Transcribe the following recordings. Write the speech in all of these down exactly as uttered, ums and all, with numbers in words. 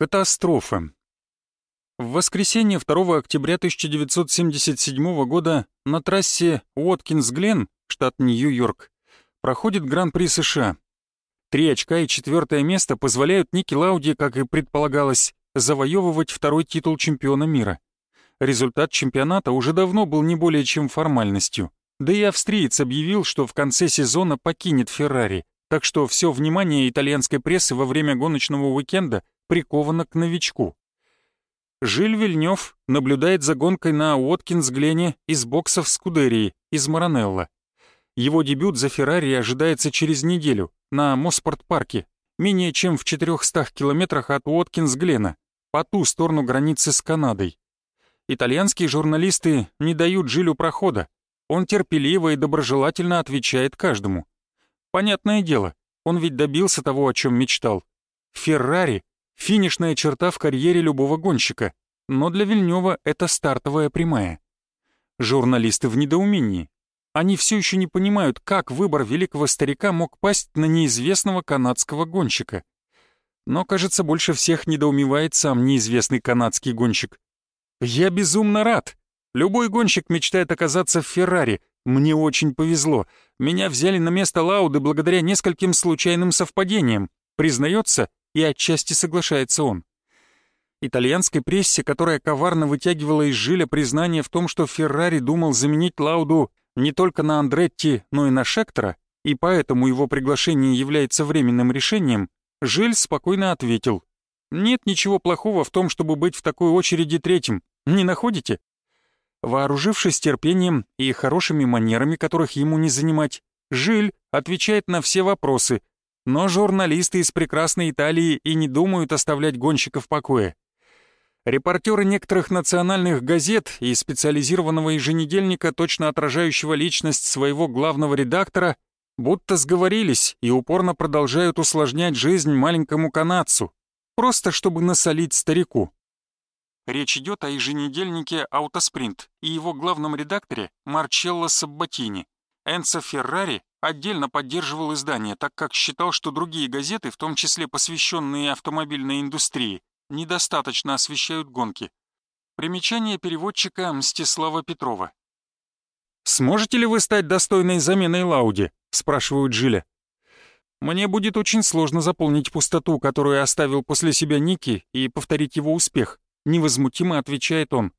Катастрофа. В воскресенье второго октября тысяча девятьсот семьдесят седьмого года на трассе Уоткинс-Гленн, штат Нью-Йорк, проходит Гран-при США. Три очка и четвертое место позволяют Ники Лауди, как и предполагалось, завоевывать второй титул чемпиона мира. Результат чемпионата уже давно был не более чем формальностью. Да и австриец объявил, что в конце сезона покинет Феррари, так что все внимание итальянской прессы во время гоночного уикенда приковано к новичку. Жиль Вильнёв наблюдает за гонкой на Уоткинс-Гленне из боксов Скудерии, из Маранелло. Его дебют за Феррари ожидается через неделю на Моспорт-парке, менее чем в четырехстах километрах от Уоткинс-Гленна, по ту сторону границы с Канадой. Итальянские журналисты не дают Жилю прохода. Он терпеливо и доброжелательно отвечает каждому. Понятное дело, он ведь добился того, о чем мечтал. Феррари — финишная черта в карьере любого гонщика, но для Вильнёва это стартовая прямая. Журналисты в недоумении. Они все еще не понимают, как выбор великого старика мог пасть на неизвестного канадского гонщика. Но, кажется, больше всех недоумевает сам неизвестный канадский гонщик. «Я безумно рад. Любой гонщик мечтает оказаться в Феррари. Мне очень повезло. Меня взяли на место Лауды благодаря нескольким случайным совпадениям», признается и отчасти соглашается он. Итальянской прессе, которая коварно вытягивала из Жиля признание в том, что Феррари думал заменить Лауду не только на Андретти, но и на Шектора, и поэтому его приглашение является временным решением, Жиль спокойно ответил: «Нет ничего плохого в том, чтобы быть в такой очереди третьим. Не находите?» Вооружившись терпением и хорошими манерами, которых ему не занимать, Жиль отвечает на все вопросы, но журналисты из прекрасной Италии и не думают оставлять гонщика в покое. Репортеры некоторых национальных газет и специализированного еженедельника, точно отражающего личность своего главного редактора, будто сговорились и упорно продолжают усложнять жизнь маленькому канадцу, просто чтобы насолить старику. Речь идет о еженедельнике «Аутоспринт» и его главном редакторе Марчелло Саббатини. Энцо Феррари отдельно поддерживал издание, так как считал, что другие газеты, в том числе посвященные автомобильной индустрии, недостаточно освещают гонки. Примечание переводчика Мстислава Петрова. «Сможете ли вы стать достойной заменой Лауди?» — спрашивают Жиля. «Мне будет очень сложно заполнить пустоту, которую оставил после себя Ники, и повторить его успех», — невозмутимо отвечает он.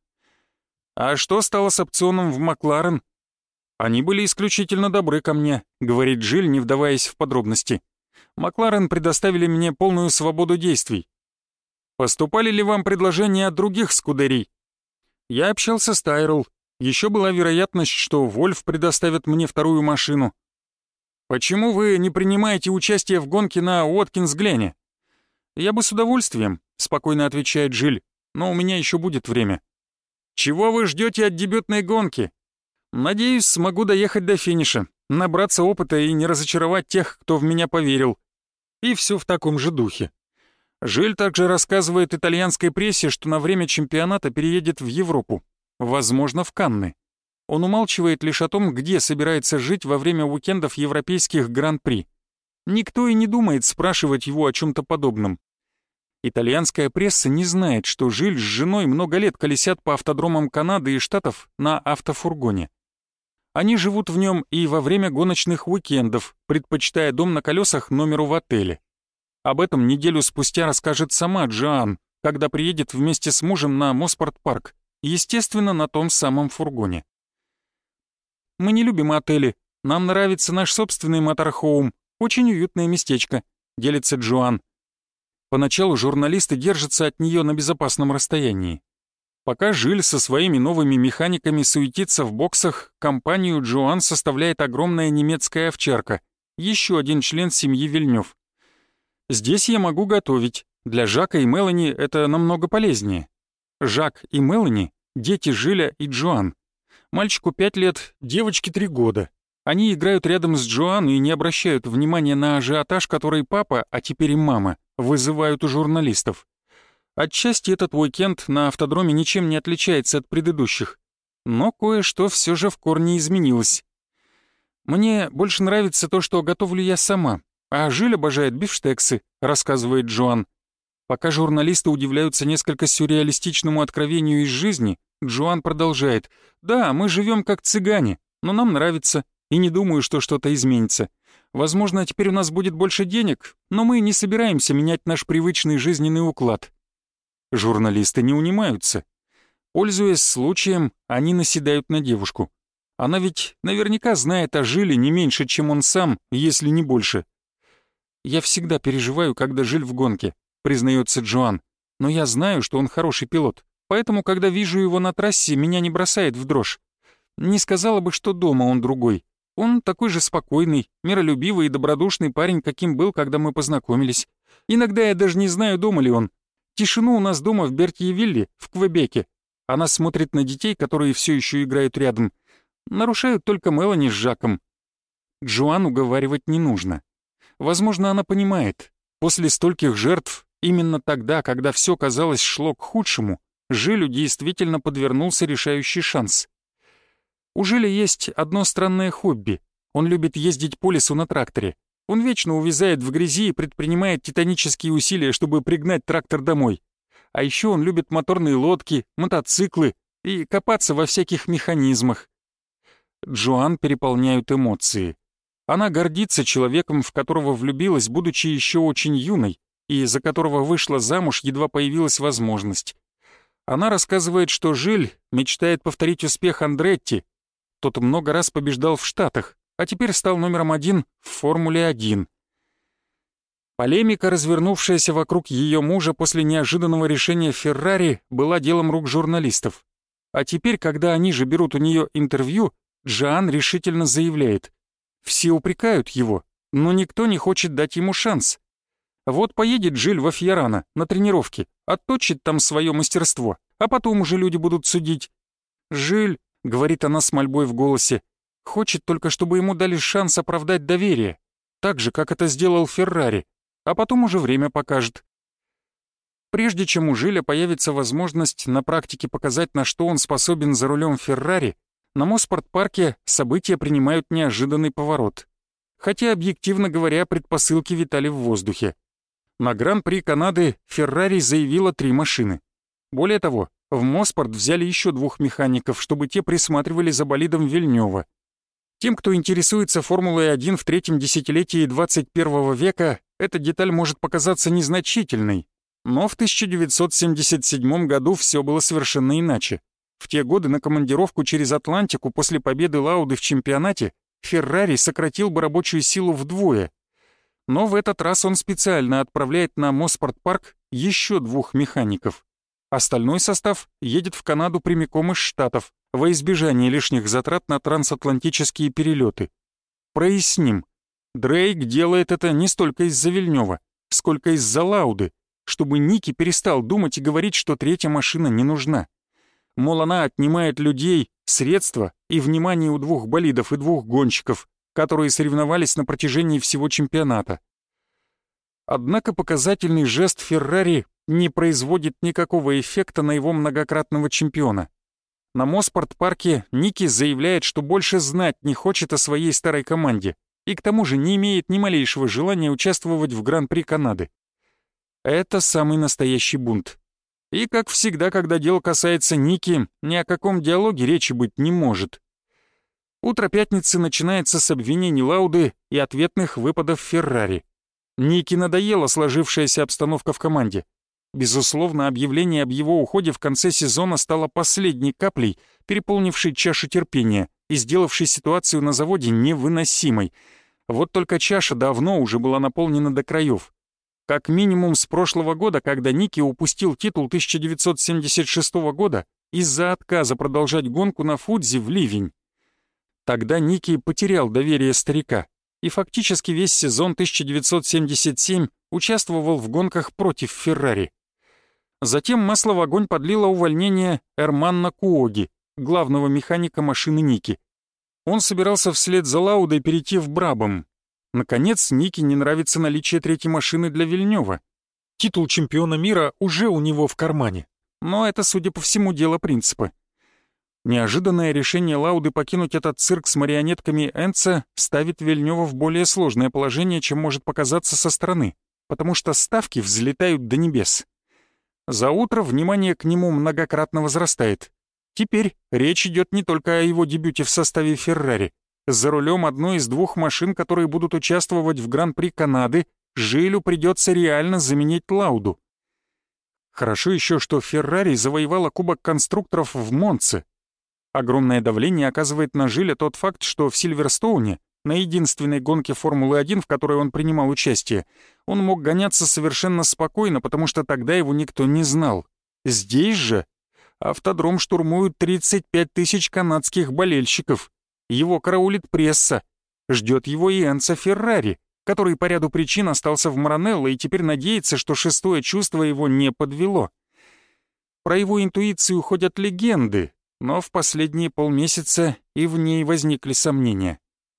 «А что стало с опционом в Макларен?» «Они были исключительно добры ко мне», — говорит Жиль, не вдаваясь в подробности. «Макларен предоставили мне полную свободу действий». «Поступали ли вам предложения от других скудерий?» «Я общался с Тайрелл. Еще была вероятность, что Вольф предоставит мне вторую машину». «Почему вы не принимаете участие в гонке на Уоткинс-Гленне?» «Я бы с удовольствием», — спокойно отвечает Жиль, «но у меня еще будет время». «Чего вы ждете от дебютной гонки?» «Надеюсь, смогу доехать до финиша, набраться опыта и не разочаровать тех, кто в меня поверил». И все в таком же духе. Жиль также рассказывает итальянской прессе, что на время чемпионата переедет в Европу, возможно, в Канны. Он умалчивает лишь о том, где собирается жить во время уикендов европейских гран-при. Никто и не думает спрашивать его о чем-то подобном. Итальянская пресса не знает, что Жиль с женой много лет колесят по автодромам Канады и Штатов на автофургоне. Они живут в нем и во время гоночных уикендов, предпочитая дом на колесах номеру в отеле. Об этом неделю спустя расскажет сама Джоан, когда приедет вместе с мужем на Моспорт-парк, естественно, на том самом фургоне. «Мы не любим отели, нам нравится наш собственный моторхоум, очень уютное местечко», — делится Джоан. Поначалу журналисты держатся от нее на безопасном расстоянии. Пока Жиль со своими новыми механиками суетится в боксах, компанию Джоан составляет огромная немецкая овчарка, еще один член семьи Вильнёв. «Здесь я могу готовить. Для Жака и Мелани это намного полезнее». Жак и Мелани — дети Жиля и Джоан. Мальчику пять лет, девочке три года. Они играют рядом с Джоан и не обращают внимания на ажиотаж, который папа, а теперь и мама, вызывают у журналистов. Отчасти этот уикенд на автодроме ничем не отличается от предыдущих. Но кое-что все же в корне изменилось. «Мне больше нравится то, что готовлю я сама, а Жиль обожает бифштексы», — рассказывает Джоан. Пока журналисты удивляются несколько сюрреалистичному откровению из жизни, Джоан продолжает: «Да, мы живем как цыгане, но нам нравится, и не думаю, что что-то изменится. Возможно, теперь у нас будет больше денег, но мы не собираемся менять наш привычный жизненный уклад». Журналисты не унимаются. Пользуясь случаем, они наседают на девушку. Она ведь наверняка знает о Жиле не меньше, чем он сам, если не больше. «Я всегда переживаю, когда Жиль в гонке», — признается Джоан. «Но я знаю, что он хороший пилот, поэтому, когда вижу его на трассе, меня не бросает в дрожь. Не сказала бы, что дома он другой. Он такой же спокойный, миролюбивый и добродушный парень, каким был, когда мы познакомились. Иногда я даже не знаю, дома ли он. Тишину у нас дома в Бертьевилле, в Квебеке. Она смотрит на детей, которые все еще играют рядом. Нарушают только Мелани с Жаком». Джоан уговаривать не нужно. Возможно, она понимает, после стольких жертв, именно тогда, когда все, казалось, шло к худшему, Жилю действительно подвернулся решающий шанс. У Жиля есть одно странное хобби. Он любит ездить по лесу на тракторе. Он вечно увязает в грязи и предпринимает титанические усилия, чтобы пригнать трактор домой. А еще он любит моторные лодки, мотоциклы и копаться во всяких механизмах. Джоан переполняют эмоции. Она гордится человеком, в которого влюбилась, будучи еще очень юной, и за которого вышла замуж, едва появилась возможность. Она рассказывает, что Жиль мечтает повторить успех Андретти. Тот много раз побеждал в Штатах, а теперь стал номером один в Формуле один. Полемика, развернувшаяся вокруг ее мужа после неожиданного решения Феррари, была делом рук журналистов. А теперь, когда они же берут у нее интервью, Джоан решительно заявляет: все упрекают его, но никто не хочет дать ему шанс. Вот поедет Жиль во Фьярано на тренировке, отточит там свое мастерство, а потом уже люди будут судить. «Жиль», — говорит она с мольбой в голосе, — «хочет только, чтобы ему дали шанс оправдать доверие, так же, как это сделал Феррари, а потом уже время покажет». Прежде чем у Жиля появится возможность на практике показать, на что он способен за рулем Феррари, на Моспорт-парке события принимают неожиданный поворот. Хотя, объективно говоря, предпосылки витали в воздухе. На Гран-при Канады Феррари заявила три машины. Более того, в Моспорт взяли еще двух механиков, чтобы те присматривали за болидом Вильнёва. Тем, кто интересуется Формулой один в третьем десятилетии двадцать первого века, эта деталь может показаться незначительной. Но в тысяча девятьсот семьдесят седьмом году все было совершенно иначе. В те годы на командировку через Атлантику после победы Лауды в чемпионате Феррари сократил бы рабочую силу вдвое. Но в этот раз он специально отправляет на Моспорт-парк еще двух механиков. Остальной состав едет в Канаду прямиком из Штатов во избежание лишних затрат на трансатлантические перелеты. Проясним. Дрейк делает это не столько из-за Вильнёва, сколько из-за Лауды, чтобы Ники перестал думать и говорить, что третья машина не нужна. Мол, она отнимает людей, средства и внимание у двух болидов и двух гонщиков, которые соревновались на протяжении всего чемпионата. Однако показательный жест Феррари не производит никакого эффекта на его многократного чемпиона. На Моспорт-парке Ники заявляет, что больше знать не хочет о своей старой команде и к тому же не имеет ни малейшего желания участвовать в Гран-при Канады. Это самый настоящий бунт. И, как всегда, когда дело касается Ники, ни о каком диалоге речи быть не может. Утро пятницы начинается с обвинений Лауды и ответных выпадов Феррари. Ники надоела сложившаяся обстановка в команде. Безусловно, объявление об его уходе в конце сезона стало последней каплей, переполнившей чашу терпения и сделавшей ситуацию на заводе невыносимой. Вот только чаша давно уже была наполнена до краев. Как минимум с прошлого года, когда Ники упустил титул тысяча девятьсот семьдесят шестого года из-за отказа продолжать гонку на Фудзи в ливень. Тогда Ники потерял доверие старика и фактически весь сезон тысяча девятьсот семьдесят семь участвовал в гонках против Феррари. Затем масло в огонь подлило увольнение Эрманна Куоги, главного механика машины Ники. Он собирался вслед за Лаудой перейти в Брабам. Наконец, Ники не нравится наличие третьей машины для Вильнёва. Титул чемпиона мира уже у него в кармане. Но это, судя по всему, дело принципа. Неожиданное решение Лауды покинуть этот цирк с марионетками Энца ставит Вильнёва в более сложное положение, чем может показаться со стороны, потому что ставки взлетают до небес. За утро внимание к нему многократно возрастает. Теперь речь идет не только о его дебюте в составе «Феррари». За рулем одной из двух машин, которые будут участвовать в Гран-при Канады, Жилю придется реально заменить Лауду. Хорошо еще, что «Феррари» завоевала Кубок конструкторов в Монце. Огромное давление оказывает на Жиля тот факт, что в Сильверстоуне, на единственной гонке Формулы один, в которой он принимал участие, он мог гоняться совершенно спокойно, потому что тогда его никто не знал. Здесь же автодром штурмуют тридцать пять тысяч канадских болельщиков. Его караулит пресса. Ждет его и Энцо Феррари, который по ряду причин остался в Маранелло и теперь надеется, что шестое чувство его не подвело. Про его интуицию ходят легенды, но в последние полмесяца и в ней возникли сомнения.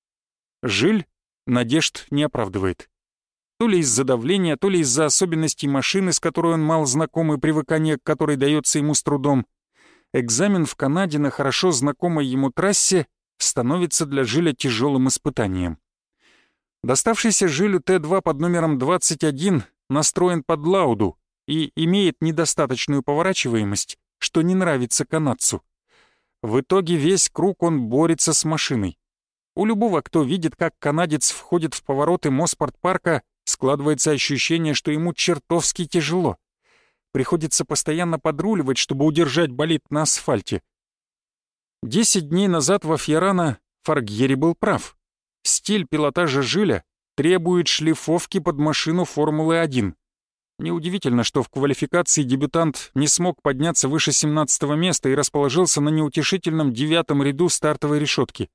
Жиль надежд не оправдывает. То ли из-за давления, то ли из-за особенностей машины, с которой он мал знаком и привыкание к которой дается ему с трудом. Экзамен в Канаде на хорошо знакомой ему трассе становится для Жиля тяжелым испытанием. Доставшийся Жилю Т два под номером двадцать один настроен под Лауду и имеет недостаточную поворачиваемость, что не нравится канадцу. В итоге весь круг он борется с машиной. У любого, кто видит, как канадец входит в повороты Моспорт-парка, складывается ощущение, что ему чертовски тяжело. Приходится постоянно подруливать, чтобы удержать болид на асфальте. Десять дней назад во Фьерано Форгьери был прав. Стиль пилотажа Жиля требует шлифовки под машину Формулы один. Неудивительно, что в квалификации дебютант не смог подняться выше семнадцатого места и расположился на неутешительном девятом ряду стартовой решетки.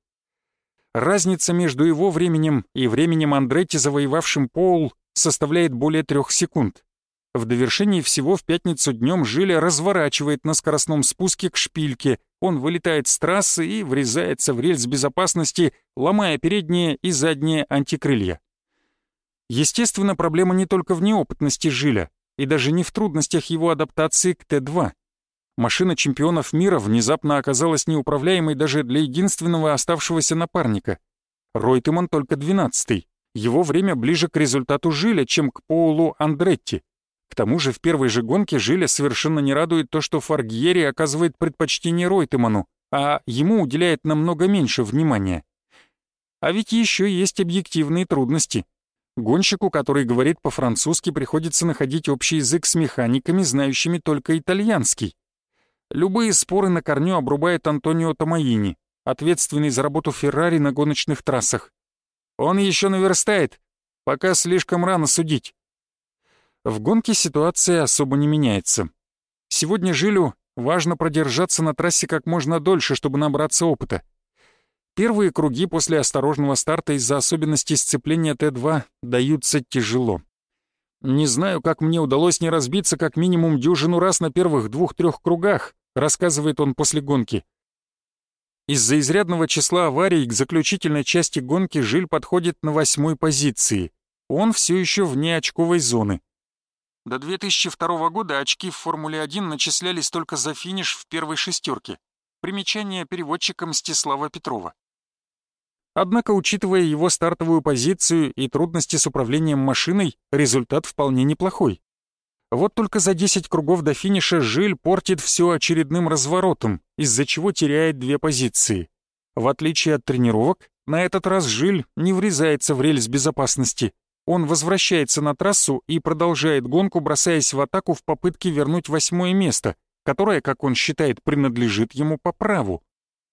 Разница между его временем и временем Андретти, завоевавшим Поул, составляет более трех секунд. В довершении всего в пятницу днем Жиля разворачивает на скоростном спуске к шпильке. Он вылетает с трассы и врезается в рельс безопасности, ломая передние и задние антикрылья. Естественно, проблема не только в неопытности Жиля и даже не в трудностях его адаптации к Т два. Машина чемпионов мира внезапно оказалась неуправляемой даже для единственного оставшегося напарника. Ройтеман только двенадцатый. Его время ближе к результату Жиля, чем к Поулу Андретти. К тому же в первой же гонке Жиля совершенно не радует то, что Форгьери оказывает предпочтение Ройтеману, а ему уделяет намного меньше внимания. А ведь еще есть объективные трудности. Гонщику, который говорит по-французски, приходится находить общий язык с механиками, знающими только итальянский. Любые споры на корню обрубает Антонио Томаини, ответственный за работу Феррари на гоночных трассах. Он еще наверстает, пока слишком рано судить. В гонке ситуация особо не меняется. Сегодня Жилю важно продержаться на трассе как можно дольше, чтобы набраться опыта. Первые круги после осторожного старта из-за особенностей сцепления Т два даются тяжело. «Не знаю, как мне удалось не разбиться как минимум дюжину раз на первых двух-трех кругах», рассказывает он после гонки. Из-за изрядного числа аварий к заключительной части гонки Жиль подходит на восьмой позиции. Он все еще вне очковой зоны. До две тысячи второго года очки в Формуле один начислялись только за финиш в первой шестерке. Примечание переводчика Мстислава Петрова. Однако, учитывая его стартовую позицию и трудности с управлением машиной, результат вполне неплохой. Вот только за десять кругов до финиша Жиль портит все очередным разворотом, из-за чего теряет две позиции. В отличие от тренировок, на этот раз Жиль не врезается в рельс безопасности. Он возвращается на трассу и продолжает гонку, бросаясь в атаку в попытке вернуть восьмое место, которое, как он считает, принадлежит ему по праву.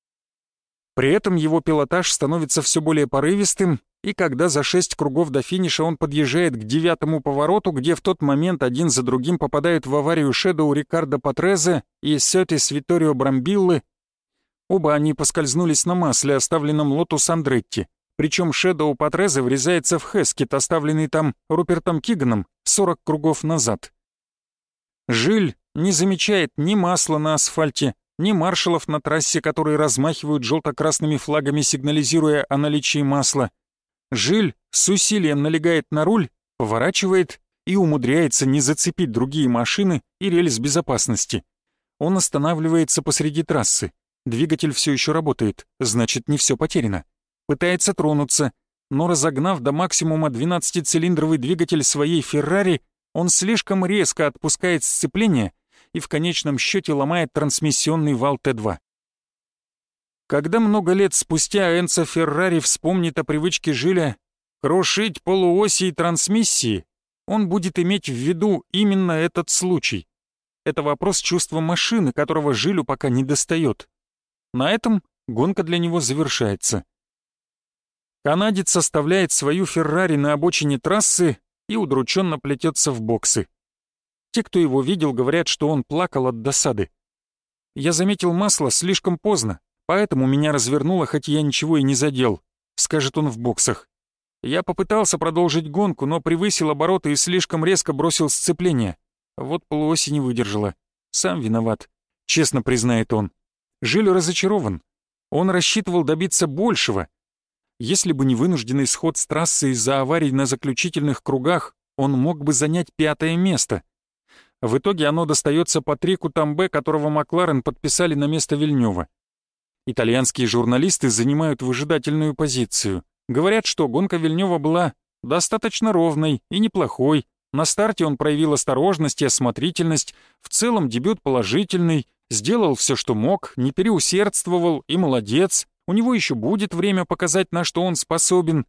При этом его пилотаж становится все более порывистым, и когда за шесть кругов до финиша он подъезжает к девятому повороту, где в тот момент один за другим попадают в аварию Шэдоу Рикардо Патрезе и Сётис Витторио Брамбиллы, оба они поскользнулись на масле, оставленном Лотус Андретти. Причем Шэдоу Патрезе врезается в Хескет, оставленный там Рупертом Киганом сорок кругов назад. Жиль не замечает ни масла на асфальте, ни маршалов на трассе, которые размахивают желто-красными флагами, сигнализируя о наличии масла. Жиль с усилием налегает на руль, поворачивает и умудряется не зацепить другие машины и рельс безопасности. Он останавливается посреди трассы. Двигатель все еще работает, значит, не все потеряно. Пытается тронуться, но разогнав до максимума двенадцатицилиндровый двигатель своей «Феррари», он слишком резко отпускает сцепление и в конечном счете ломает трансмиссионный вал Т два. Когда много лет спустя Энцо Феррари вспомнит о привычке Жиля крушить полуоси и трансмиссии, он будет иметь в виду именно этот случай. Это вопрос чувства машины, которого Жилю пока не достает. На этом гонка для него завершается. Канадец оставляет свою «Феррари» на обочине трассы и удрученно плетется в боксы. Те, кто его видел, говорят, что он плакал от досады. Я заметил масло слишком поздно, поэтому меня развернуло, хоть я ничего и не задел, скажет он в боксах. Я попытался продолжить гонку, но превысил обороты и слишком резко бросил сцепление. Вот полуоси не выдержала. Сам виноват, честно признает он. Жиль разочарован. Он рассчитывал добиться большего. Если бы не вынужденный сход с трассы из-за аварий на заключительных кругах, он мог бы занять пятое место. В итоге оно достается Патрику Тамбе, которого Макларен подписали на место Вильнёва. Итальянские журналисты занимают выжидательную позицию. Говорят, что гонка Вильнёва была достаточно ровной и неплохой. На старте он проявил осторожность и осмотрительность. В целом дебют положительный. Сделал все, что мог, не переусердствовал и молодец. У него еще будет время показать, на что он способен.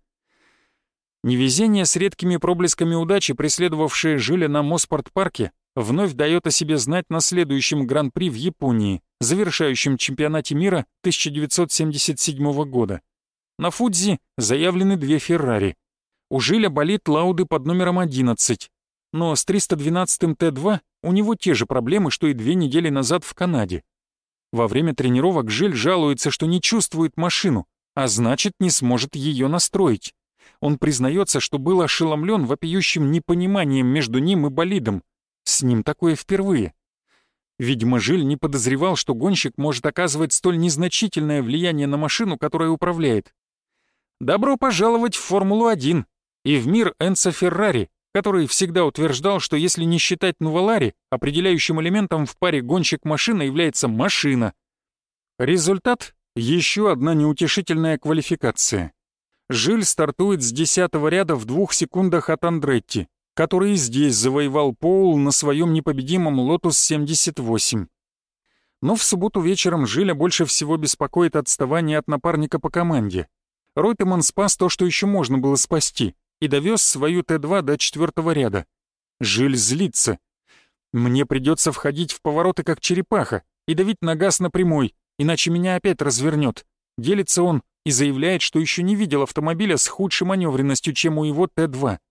Невезение с редкими проблесками удачи, преследовавшее Жиля на Моспорт-парке, вновь дает о себе знать на следующем Гран-при в Японии, завершающем чемпионате мира тысяча девятьсот семьдесят седьмого года. На Фудзи заявлены две «Феррари». У Жиля болит Лауды под номером одиннадцать, но с триста двенадцатым Т два у него те же проблемы, что и две недели назад в Канаде. Во время тренировок Жиль жалуется, что не чувствует машину, а значит, не сможет ее настроить. Он признается, что был ошеломлен вопиющим непониманием между ним и болидом. С ним такое впервые. Видимо, Жиль не подозревал, что гонщик может оказывать столь незначительное влияние на машину, которая управляет. Добро пожаловать в Формулу один и в мир Энцо Феррари, который всегда утверждал, что если не считать Нувалари, определяющим элементом в паре гонщик-машина является машина. Результат — еще одна неутешительная квалификация. Жиль стартует с десятого ряда в двух секундах от Андретти, который и здесь завоевал поул на своем непобедимом Лотус семьдесят восемь. Но в субботу вечером Жиля больше всего беспокоит отставание от напарника по команде. Ройтеман спас то, что еще можно было спасти, и довез свою Т два до четвертого ряда. Жиль злится. «Мне придется входить в повороты как черепаха и давить на газ на прямой, иначе меня опять развернет», — делится он и заявляет, что еще не видел автомобиля с худшей маневренностью, чем у его Т два.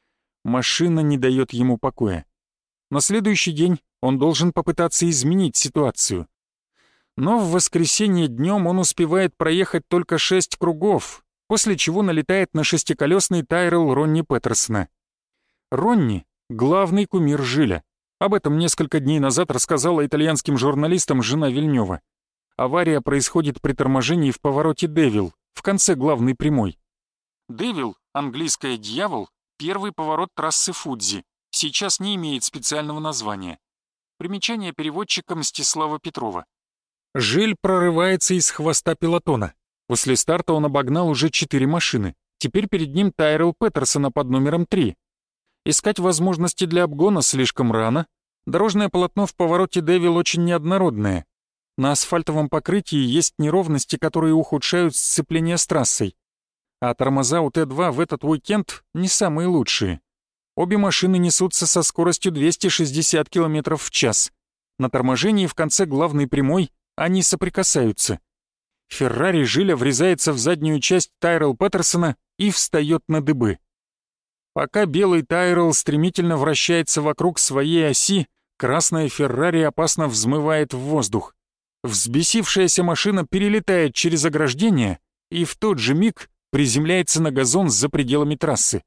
Машина не дает ему покоя. На следующий день он должен попытаться изменить ситуацию. Но в воскресенье днем он успевает проехать только шесть кругов, после чего налетает на шестиколесный Тайрелл Ронни Петерсона. Ронни — главный кумир Жиля. Об этом несколько дней назад рассказала итальянским журналистам жена Вильнёва. Авария происходит при торможении в повороте Девил, в конце главной прямой. Девил, английское «дьявол», первый поворот трассы Фудзи, сейчас не имеет специального названия. Примечание переводчика Мстислава Петрова. Жиль прорывается из хвоста пелотона. После старта он обогнал уже четыре машины. Теперь перед ним Тайрелл Петерсона под номером три. Искать возможности для обгона слишком рано. Дорожное полотно в повороте Девил очень неоднородное. На асфальтовом покрытии есть неровности, которые ухудшают сцепление с трассой. А тормоза у Т два в этот уикенд не самые лучшие. Обе машины несутся со скоростью двести шестьдесят километров в час. На торможении в конце главной прямой они соприкасаются. Феррари Жиля врезается в заднюю часть Тайрелл Петерсона и встает на дыбы. Пока белый Тайрелл стремительно вращается вокруг своей оси, красная Феррари опасно взмывает в воздух. Взбесившаяся машина перелетает через ограждение и в тот же миг приземляется на газон за пределами трассы.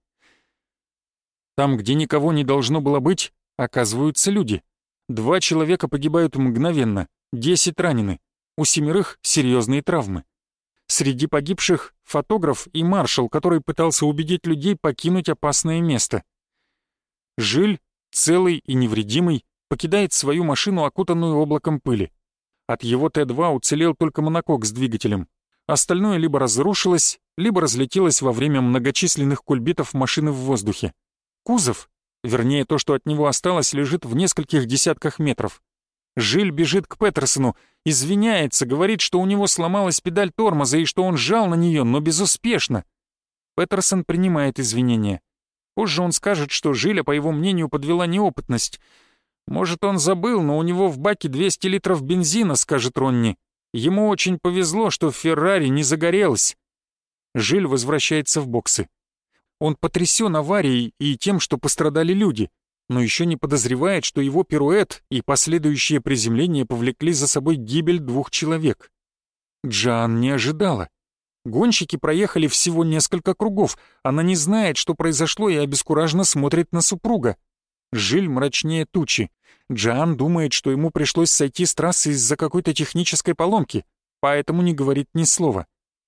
Там, где никого не должно было быть, оказываются люди. Два человека погибают мгновенно, десять ранены. У семерых серьезные травмы. Среди погибших — фотограф и маршал, который пытался убедить людей покинуть опасное место. Жиль, целый и невредимый, покидает свою машину, окутанную облаком пыли. От его Т два уцелел только монокок с двигателем. Остальное либо разрушилось, либо разлетелось во время многочисленных кульбитов машины в воздухе. Кузов, вернее то, что от него осталось, лежит в нескольких десятках метров. Жиль бежит к Петерсону, извиняется, говорит, что у него сломалась педаль тормоза и что он жал на нее, но безуспешно. Петерсон принимает извинения. Позже он скажет, что Жиля, по его мнению, подвела неопытность. «Может, он забыл, но у него в баке двести литров бензина», — скажет Ронни. «Ему очень повезло, что Феррари не загорелась». Жиль возвращается в боксы. Он потрясен аварией и тем, что пострадали люди, но еще не подозревает, что его пируэт и последующее приземление повлекли за собой гибель двух человек. Джоан не ожидала. Гонщики проехали всего несколько кругов, она не знает, что произошло, и обескураженно смотрит на супруга. Жиль мрачнее тучи. Джоан думает, что ему пришлось сойти с трассы из-за какой-то технической поломки, поэтому не говорит ни слова.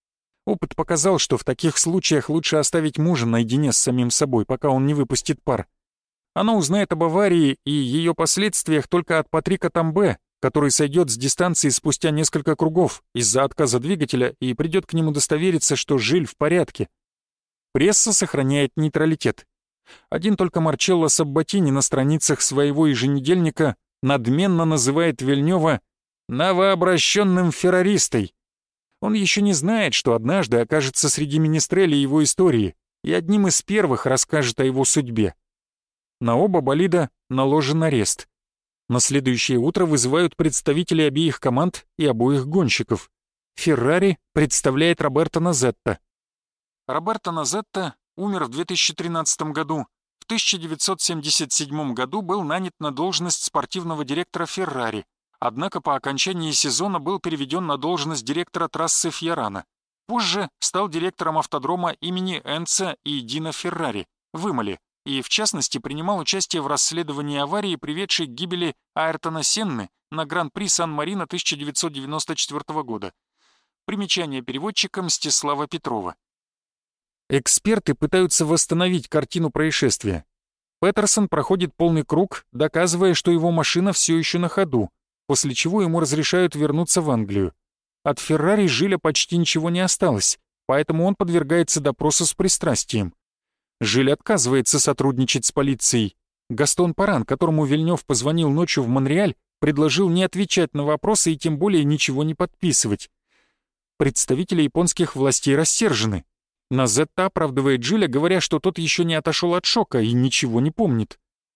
Опыт показал, что в таких случаях лучше оставить мужа наедине с самим собой, пока он не выпустит пар. Она узнает об аварии и ее последствиях только от Патрика Тамбе, который сойдет с дистанции спустя несколько кругов из-за отказа двигателя и придет к нему удостовериться, что Жиль в порядке. Пресса сохраняет нейтралитет. Один только Марчелло Саббатини на страницах своего еженедельника надменно называет Вильнёва «новообращенным ферраристой». Он еще не знает, что однажды окажется среди министрелей его истории и одним из первых расскажет о его судьбе. На оба болида наложен арест. На следующее утро вызывают представителей обеих команд и обоих гонщиков. Феррари представляет Роберто Назетто. Роберто Назетто умер в две тысячи тринадцатом году. В тысяча девятьсот семьдесят седьмом году был нанят на должность спортивного директора Феррари, однако по окончании сезона был переведен на должность директора трассы Фьярано. Позже стал директором автодрома имени Энцо и Дина Феррари в Имоле и, в частности, принимал участие в расследовании аварии, приведшей к гибели Айртона Сенны на Гран-при Сан-Марино тысяча девятьсот девяносто четвёртого года. Примечание переводчика Мстислава Петрова. Эксперты пытаются восстановить картину происшествия. Петерсон проходит полный круг, доказывая, что его машина все еще на ходу, после чего ему разрешают вернуться в Англию. От Феррари Жиля почти ничего не осталось, поэтому он подвергается допросу с пристрастием. Жиль отказывается сотрудничать с полицией. Гастон Паран, которому Вильнёв позвонил ночью в Монреаль, предложил не отвечать на вопросы и тем более ничего не подписывать. Представители японских властей рассержены. Назетто оправдывает Жиля, говоря, что тот еще не отошел от шока и ничего не помнит.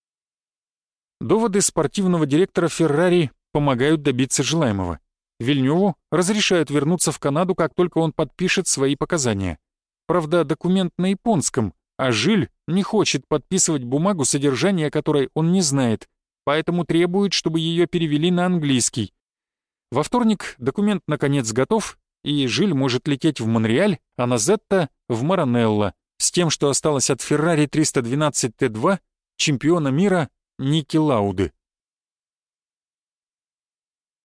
Доводы спортивного директора Феррари помогают добиться желаемого. Вильнёву разрешают вернуться в Канаду, как только он подпишет свои показания. Правда, документ на японском, а Жиль не хочет подписывать бумагу, содержание которой он не знает, поэтому требует, чтобы ее перевели на английский. Во вторник документ наконец готов, и Жиль может лететь в Монреаль, а Назетто — в Маранелло, с тем, что осталось от Феррари триста двенадцать Т два чемпиона мира Ники Лауды.